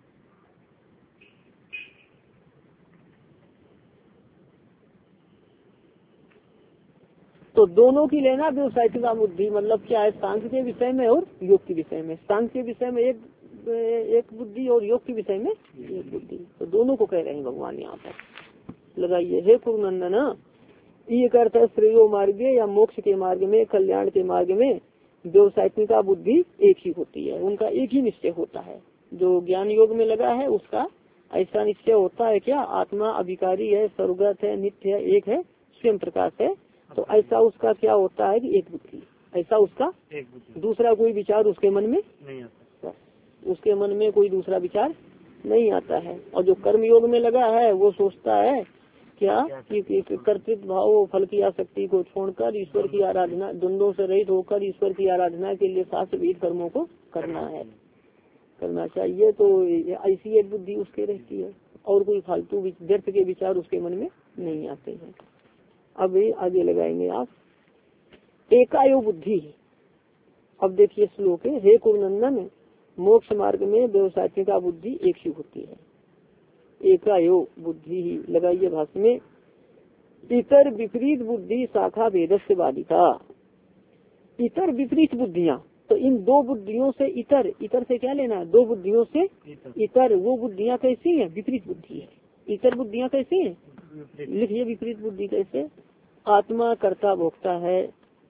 तो दोनों की लेना व्यवसायिक बुद्धि, मतलब क्या है, सांख्य के विषय में और योग के विषय में। सांख्य के विषय में एक एक बुद्धि और योग के विषय में एक बुद्धि, तो दोनों को कह रहे हैं भगवान यहाँ पर। लगाइए, हे कुरुनंदन, ये करता है श्रेयो मार्ग या मोक्ष के मार्ग में, कल्याण के मार्ग में व्यवसायिका बुद्धि एक ही होती है, उनका एक ही निश्चय होता है। जो ज्ञान योग में लगा है उसका ऐसा निश्चय होता है, क्या आत्मा अभिकारी है, सर्वगत है, नित्य है, एक है, स्वयं प्रकाश है। तो ऐसा उसका क्या होता है कि एक बुद्धि, ऐसा उसका एक बुद्धि, दूसरा कोई विचार उसके मन में नहीं आता, उसके मन में कोई दूसरा विचार नहीं आता है। और जो कर्म योग में लगा है वो सोचता है क्या कि कर्तृत्व भाव फल की आसक्ति को छोड़कर ईश्वर की आराधना, द्वंद्वों से रहित होकर ईश्वर की आराधना के लिए शास्त्र विहित कर्मों को करना है, करना चाहिए। तो ऐसी एक बुद्धि उसके रहती है, और कोई फालतू व्यर्थ के विचार उसके मन में नहीं आते हैं। अब आगे लगाएंगे आप, एकायो बुद्धि। अब देखिए श्लोक है, हे कुरुनंदन, मोक्ष मार्ग में व्यवसायिका बुद्धि एक ही होती है, एकायो बुद्धि ही। लगाइए भाष्य में, इतर विपरीत बुद्धि शाखा भेदस्य बाधिका। इतर विपरीत बुद्धियाँ, तो इन दो बुद्धियों से इतर, इतर से क्या लेना, दो बुद्धियों से इतर, इतर वो बुद्धियाँ कैसी है, विपरीत बुद्धि है। इतर बुद्धियाँ कैसी है, लिखिए विपरीत बुद्धि कैसे, आत्मा कर्ता भोक्ता है,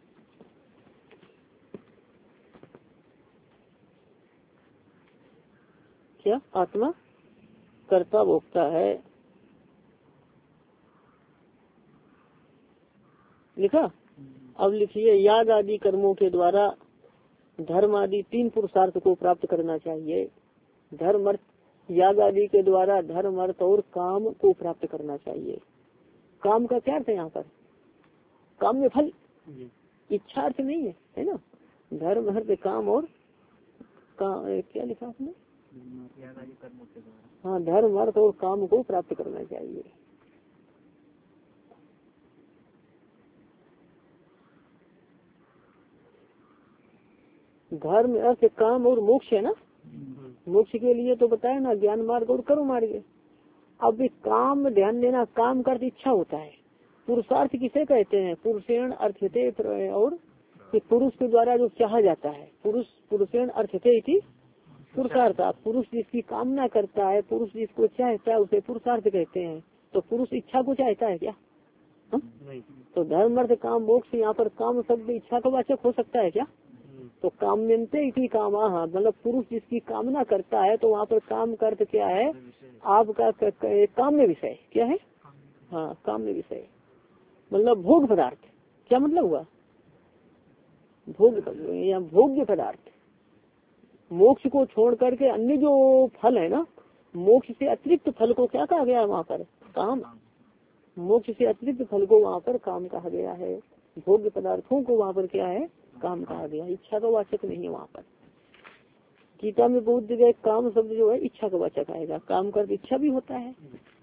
क्या आत्मा कर्ता भोक्ता है, लिखा। अब लिखिए, याग आदि कर्मों के द्वारा धर्म आदि तीन पुरुषार्थ को प्राप्त करना चाहिए। धर्म अर्थ, याग आदि के द्वारा धर्म अर्थ और काम को प्राप्त करना चाहिए। काम का क्या अर्थ है यहाँ पर, काम में फल, इच्छा अर्थ नहीं है, है ना। धर्म अर्थ काम और का, क्या लिखा आपने, हाँ, धर्म अर्थ और काम को प्राप्त करना चाहिए। धर्म अर्थ काम और मोक्ष है ना, मोक्ष के लिए तो बताया ना ज्ञान मार्ग और कर्म मार्ग। अब काम ध्यान देना, काम का अर्थ इच्छा होता है। पुरुषार्थ किसे कहते हैं, पुरुषेण अर्थते, और पुरुष के द्वारा जो चाहा जाता है, पुरुष पुरुषेण अर्थते इति पुरुषार्थ। पुरुष जिसकी कामना करता है, पुरुष जिसको चाहता है उसे पुरुषार्थ कहते हैं। तो पुरुष इच्छा को चाहता है क्या, हम? तो धर्म अर्थ काम मोक्ष, यहाँ पर काम शब्द इच्छा का वाचक हो सकता है क्या, तो काम्यन्ते इति कामा, मतलब पुरुष जिसकी कामना करता है। तो वहाँ पर काम का अर्थ क्या है, आपका काम्य विषय क्या है, हाँ काम्य विषय, मतलब भोग पदार्थ। क्या मतलब हुआ, भोग या भोग्य पदार्थ। मोक्ष को छोड़ करके अन्य जो फल है ना, मोक्ष से अतिरिक्त फल को क्या कहा गया है वहाँ पर? काम। मोक्ष से अतिरिक्त फल को वहाँ पर काम कहा गया है। भोग्य पदार्थों को वहाँ पर क्या है? काम कहा गया। इच्छा का वाचक नहीं है वहाँ पर। गीता में बहुत जगह काम शब्द जो है इच्छा का वाचक आएगा। काम कर इच्छा भी होता है।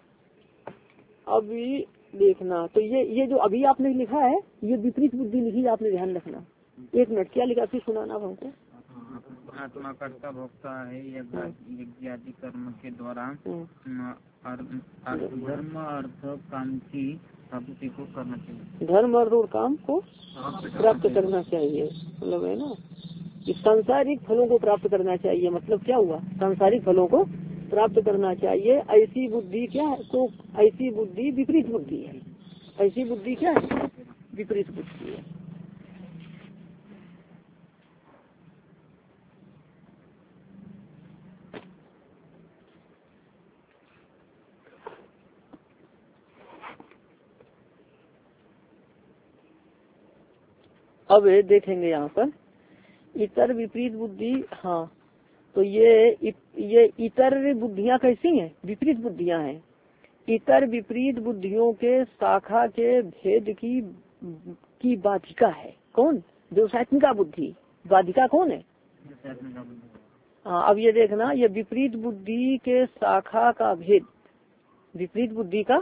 अभी देखना तो ये ये जो अभी आपने लिखा है ये विपरीत बुद्धि लिखी, आपने ध्यान रखना। एक मिनट, क्या लिखा फिर सुनाना हमको।
आत्मा कर्ता भोक्ता है, यज्ञ आदि कर्म के द्वारा धर्म अर्थ काम की प्राप्ति को करना चाहिए।
धर्म अर्थ और काम को प्राप्त करना चाहिए, मतलब है ना कि सांसारिक फलों को प्राप्त करना चाहिए। मतलब क्या हुआ? सांसारिक फलों को प्राप्त करना चाहिए। ऐसी बुद्धि क्या है? तो ऐसी बुद्धि विपरीत बुद्धि है। ऐसी बुद्धि क्या है? विपरीत बुद्धि है। अब देखेंगे यहाँ पर इतर विपरीत बुद्धि। हाँ, तो ये ये इतर बुद्धियाँ कैसी हैं? विपरीत बुद्धियाँ हैं। इतर विपरीत बुद्धियों के शाखा के भेद की की बाधिका है। कौन? व्यवसायत्मिका बुद्धि। बाधिका कौन है? हाँ, अब ये देखना, ये विपरीत बुद्धि के शाखा का भेद। विपरीत बुद्धि का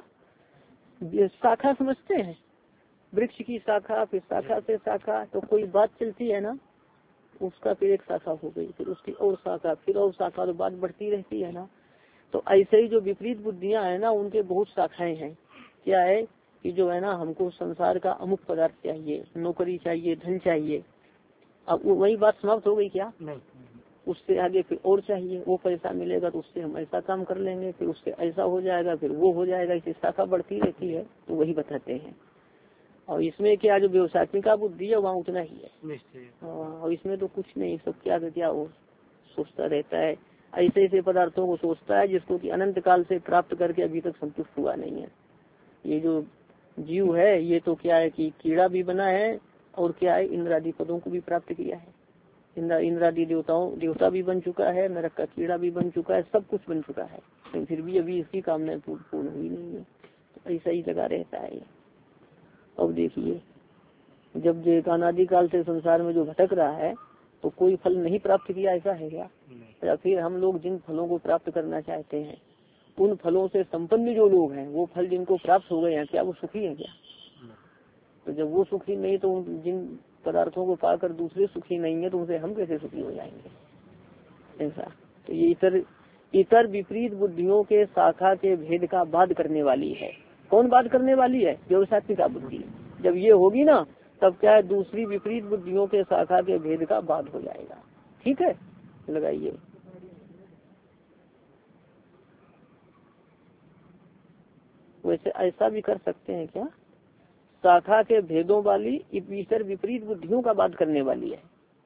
शाखा समझते हैं? वृक्ष की शाखा, फिर शाखा से शाखा, तो कोई बात चलती है ना, उसका फिर एक शाखा हो गई, फिर उसकी और शाखा, फिर और शाखा, तो बात बढ़ती रहती है ना। तो ऐसे ही जो विपरीत बुद्धियां है ना, उनके बहुत शाखाएं हैं। क्या है कि जो है ना, हमको संसार का अमुक पदार्थ चाहिए, नौकरी चाहिए, धन चाहिए। अब वही बात समाप्त हो गई क्या? नहीं। उससे आगे फिर और चाहिए, वो पैसा मिलेगा तो उससे हम ऐसा काम कर लेंगे, फिर उससे ऐसा हो जाएगा, फिर वो हो जाएगा। इसे शाखा बढ़ती रहती है, तो वही बताते हैं। और इसमें क्या जो व्यवसायिका बुद्धि है वहाँ उतना ही है। और इसमें तो कुछ नहीं, सब क्या क्या वो सोचता रहता है, ऐसे ऐसे पदार्थों को सोचता है जिसको कि अनंत काल से प्राप्त करके अभी तक संतुष्ट हुआ नहीं है। ये जो जीव है ये तो क्या है कि कीड़ा भी बना है, और क्या है इंद्रादि पदों को भी प्राप्त किया है। इंद्र इंद्रादि देवताओं देवता भी बन चुका है, नरक का कीड़ा भी बन चुका है, सब कुछ बन चुका है, लेकिन फिर भी अभी इसकी कामना पूर्ण हुई नहीं है। तो ऐसा ही लगा रहता है। अब देखिए, जब जो अनादिकाल से संसार में जो भटक रहा है तो कोई फल नहीं प्राप्त किया, ऐसा है क्या? या फिर हम लोग जिन फलों को प्राप्त करना चाहते हैं उन फलों से संपन्न जो लोग हैं, वो फल जिनको प्राप्त हो गए हैं, क्या वो सुखी है क्या? तो जब वो सुखी नहीं तो जिन पदार्थों को पाकर दूसरे सुखी नहीं है, तो उनसे हम कैसे सुखी हो जाएंगे? ऐसा। तो ये इतर इतर विपरीत बुद्धियों के शाखा के भेद का बाध करने वाली है। कौन बात करने वाली है? व्यवसायिका बुद्धि। जब ये होगी ना, तब क्या है, दूसरी विपरीत बुद्धियों के शाखा के भेद का बाध हो जाएगा। ठीक है, लगाइए। वैसे ऐसा भी कर सकते हैं क्या? शाखा के भेदों वाली इतर विपरीत बुद्धियों का बात करने वाली है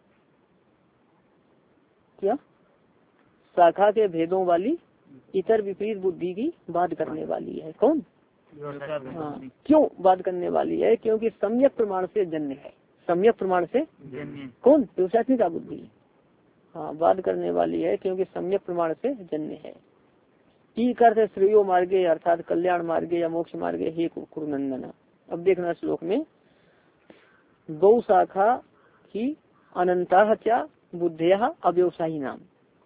क्या? शाखा के भेदों वाली इतर विपरीत बुद्धि की बात करने वाली है। कौन? हाँ, क्यों बात करने वाली है? क्योंकि सम्यक प्रमाण से जन्य है। सम्यक प्रमाण से कौन? व्यवसायिका बुद्धि। हाँ, बात करने वाली है क्योंकि सम्यक प्रमाण से जन्य है। की करते श्रेयो मार्गे अर्थात कल्याण मार्गे या मोक्ष मार्गे हे कुरुनंदन। अब देखना श्लोक में, गौ शाखा ही अनंता क्या बुद्धया अव्यवसायी नाम।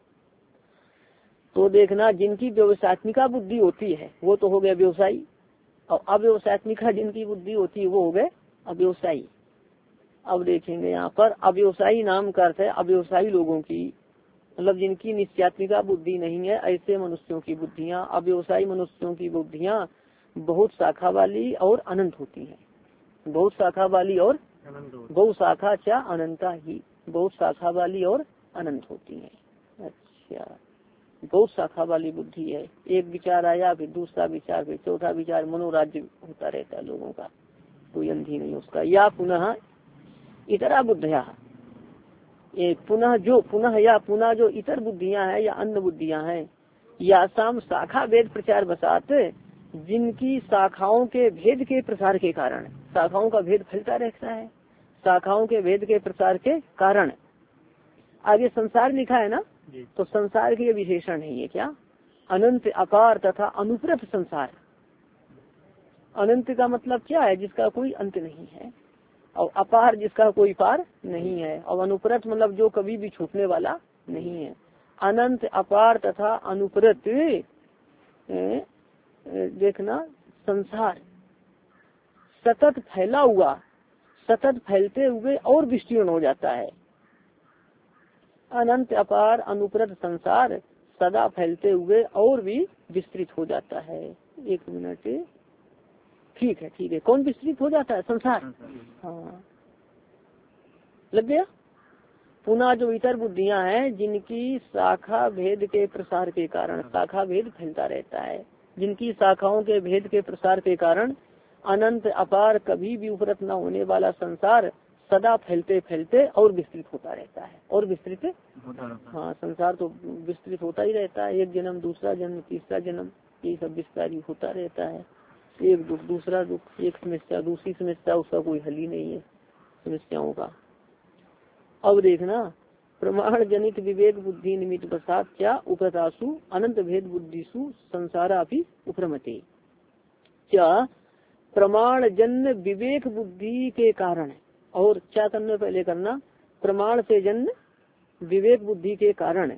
तो देखना, जिनकी व्यवसायिका बुद्धि होती है वो तो हो गया व्यवसायी, और अव्यवसायिका जिनकी बुद्धि होती है वो हो गए अव्यवसायी। अब देखेंगे यहाँ पर अव्यवसायी नाम का अर्थ है अव्यवसायी लोगों की, मतलब जिनकी निश्चयात्मिका बुद्धि नहीं है, ऐसे मनुष्यों की बुद्धियाँ। अव्यवसायी मनुष्यों की बुद्धियाँ बहुत शाखा वाली और अनंत होती हैं। बहुत शाखा वाली और बहुत शाखा क्या अनंता ही, बहुत शाखा वाली और अनंत होती हैं। अच्छा, बहुत शाखा वाली बुद्धि है। एक विचार आया, फिर दूसरा विचार, फिर चौथा विचार, मनोराज्य होता रहता है लोगों का, कोई अंधी नहीं उसका। या पुनः इतरा बुद्धिया, एक पुनः जो पुनः या पुनः जो इतर बुद्धियां हैं या अन्य बुद्धियां हैं, या शाम शाखा भेद प्रचार बसात, जिनकी शाखाओं के भेद के प्रसार के कारण, शाखाओं का भेद फैलता रहता है, शाखाओं के भेद के प्रसार के कारण। आगे संसार लिखा है ना, तो संसार के विशेषण है ये क्या, अनंत अपार तथा अनुप्रथ संसार। अनंत का मतलब क्या है, जिसका कोई अंत नहीं है, और अपार जिसका कोई पार नहीं है, और अनुप्रथ मतलब जो कभी भी छूटने वाला नहीं है। अनंत अपार तथा अनुप्रथ देखना संसार सतत फैला हुआ, सतत फैलते हुए और विस्तीर्ण हो जाता है। अनंत अपार अनुप्रथ संसार सदा फैलते हुए और भी विस्तृत हो जाता है। एक मिनट, ठीक है ठीक है, कौन विस्तृत हो जाता है, संसार। हाँ लग गया। पुनः जो इतर बुद्धियां हैं जिनकी शाखा भेद के प्रसार के कारण, शाखा भेद फैलता रहता है, जिनकी शाखाओं के भेद के प्रसार के कारण अनंत अपार कभी भी उपरत न होने वाला संसार सदा फैलते फैलते और विस्तृत होता रहता है, और विस्तृत हाँ संसार तो विस्तृत होता ही रहता है। एक जन्म, दूसरा जन्म, तीसरा जन्म, ये सब विस्तारित होता रहता है। एक दुख, दूसरा दुख, एक समस्या, दूसरी समस्या, उसका कोई हल ही नहीं है समस्याओं का। अब देखना, प्रमाण जनित विवेक बुद्धि निमित्त प्रसाद क्या उपरतासु अनंत भेद बुद्धिसु संसारा भी उपरमते। क्या प्रमाण जन्य विवेक बुद्धि के कारण, और क्या करना पहले करना, प्रमाण से जन्य विवेक बुद्धि के कारण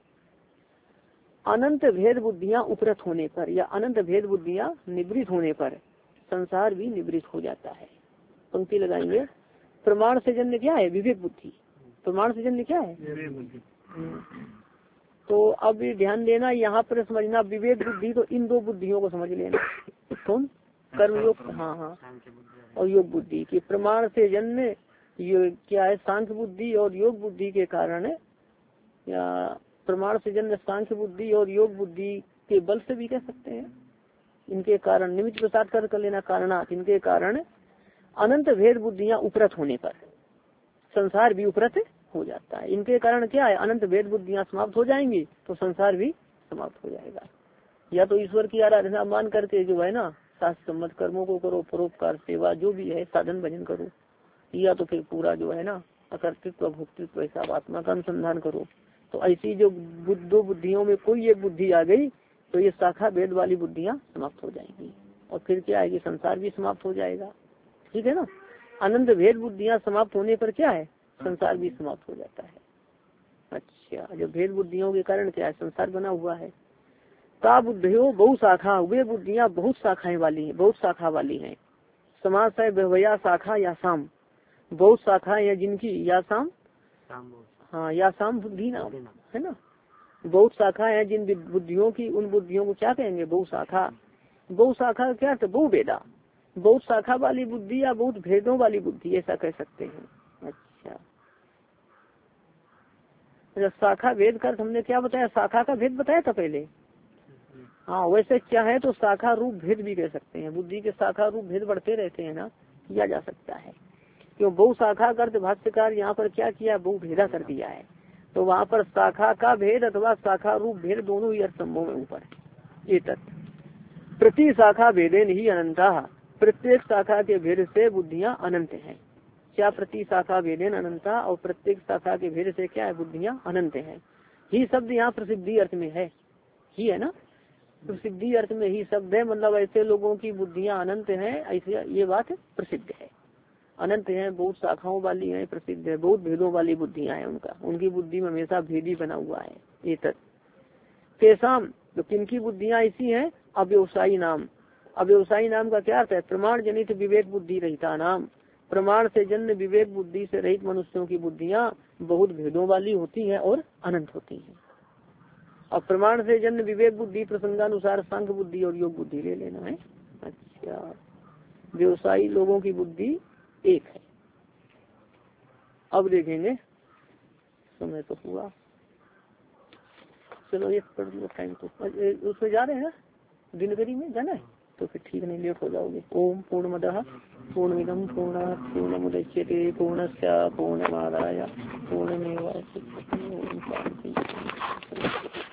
अनंत भेद बुद्धियां उपरत होने पर, या अनंत भेद बुद्धियां निवृत्त होने पर संसार भी निवृत्त हो जाता है। पंक्ति लगाएंगे, प्रमाण से जन्य क्या है, विवेक बुद्धि। प्रमाण से जन्य क्या है, विवेक बुद्धि। तो अब ध्यान देना, यहाँ पर समझना विवेक बुद्धि, तो इन दो बुद्धियों को समझ लेना, कौन, कर्मयोग, हाँ हाँ, और योग बुद्धि की। प्रमाण से जन्य क्या है, सांख्य बुद्धि और योग बुद्धि के कारण, या प्रमाण से जन्य सांख्य बुद्धि और योग बुद्धि के बल से भी कह सकते हैं। इनके कारण निमित्त प्रसाद कर, कर लेना कारणात, इनके कारण अनंत भेद बुद्धियां उपरत होने पर संसार भी उपरत हो जाता है। इनके कारण क्या है, अनंत भेद बुद्धियां समाप्त हो जाएंगी तो संसार भी समाप्त हो जाएगा। या तो ईश्वर की आराधना मान करके जो है ना, शास्त्र सम्मत कर्मों को करो, परोपकार सेवा जो भी है, साधन भजन करो, या तो फिर पूरा जो है ना अकर्तृत्व भोक्तृत्व ऐसा आत्मा का अनुसंधान करो। तो ऐसी जो दो बुद्धियों में कोई एक बुद्धि आ गई तो ये शाखा भेद वाली बुद्धियां समाप्त हो जाएंगी, और फिर क्या है कि संसार भी समाप्त हो जाएगा। ठीक है ना, अनंत भेद बुद्धियां समाप्त होने पर क्या है, संसार भी समाप्त हो जाता है। अच्छा, जो भेद बुद्धियों के कारण क्या है, संसार बना हुआ है। का बुद्धियों बहु शाखा, वे बुद्धियां बहुत शाखाएं वाली है, बहुत शाखा वाली है। समास है बहवया शाखा या शाम, बहुत शाखाएं हैं जिनकी, या शाम, हाँ या शाम बुद्धि नाम है ना, बहुत शाखाएं हैं जिन बुद्धियों की, उन बुद्धियों को क्या कहेंगे, बहु शाखा। बहु शाखा क्या है, बहु भेदा, बहुत शाखा वाली बुद्धि या बहुत भेदों वाली बुद्धि, ऐसा कह सकते हैं। अच्छा, शाखा भेद का हमने क्या बताया, शाखा का भेद बताया था पहले। हाँ, वैसे क्या है तो शाखा रूप भेद भी कह सकते हैं, बुद्धि के शाखा रूप भेद बढ़ते रहते हैं ना, किया जा सकता है। क्यों बहु शाखा कर भाष्यकार यहाँ पर क्या किया, बहु भेदा कर दिया है, तो वहाँ पर शाखा का भेद अथवा शाखा रूप भेद दोनों ही अर्थ संभव है ऊपर। ये तत्व प्रति शाखा भेदे नहीं अनंता, प्रत्येक शाखा के भेद से बुद्धियां अनंत हैं। क्या प्रति शाखा भेदेन अनंता, और प्रत्येक शाखा के भेद से क्या है, बुद्धियां अनंत हैं। ही शब्द यहाँ प्रसिद्धि अर्थ में है, ही है ना, प्रसिद्धि अर्थ में ही शब्द है, मतलब ऐसे लोगों की बुद्धियां अनंत हैं, ऐसे ये बात प्रसिद्ध है। अनंत है, बहुत शाखाओं वाली है, प्रसिद्ध है, बहुत भेदों वाली बुद्धियां हैं उनका, उनकी बुद्धि में हमेशा भेद ही बना हुआ है। ये तक तेसाम, तो किनकी बुद्धियां ऐसी हैं, अव्यवसायी नाम। अव्यवसायी नाम का क्या अर्थ है, प्रमाण जनित विवेक बुद्धि रहिता नाम। प्रमाण से जन्य विवेक बुद्धि से रहित मनुष्यों की बुद्धियां बहुत भेदों वाली होती हैं और अनंत होती हैं। अब प्रमाण से जन्य विवेक बुद्धि प्रसंगानुसार सांख्य बुद्धि और योग बुद्धि ले लेना है। अच्छा, व्यवसायी लोगों की बुद्धि एक है। अब देखेंगे, समय तो हुआ, चलो एक पढ़ लो, टाइम तो उसमें जा रहे हैं, दिनकरी में जाना है तो फिर ठीक नहीं, लेट हो जाओगे। ओम पूर्णमदः पूर्णमिदं पूर्णात् पूर्णमुदच्यते पूर्णस्य पूर्णमादाय पूर्णमेवावशिष्यते। ओम शांति।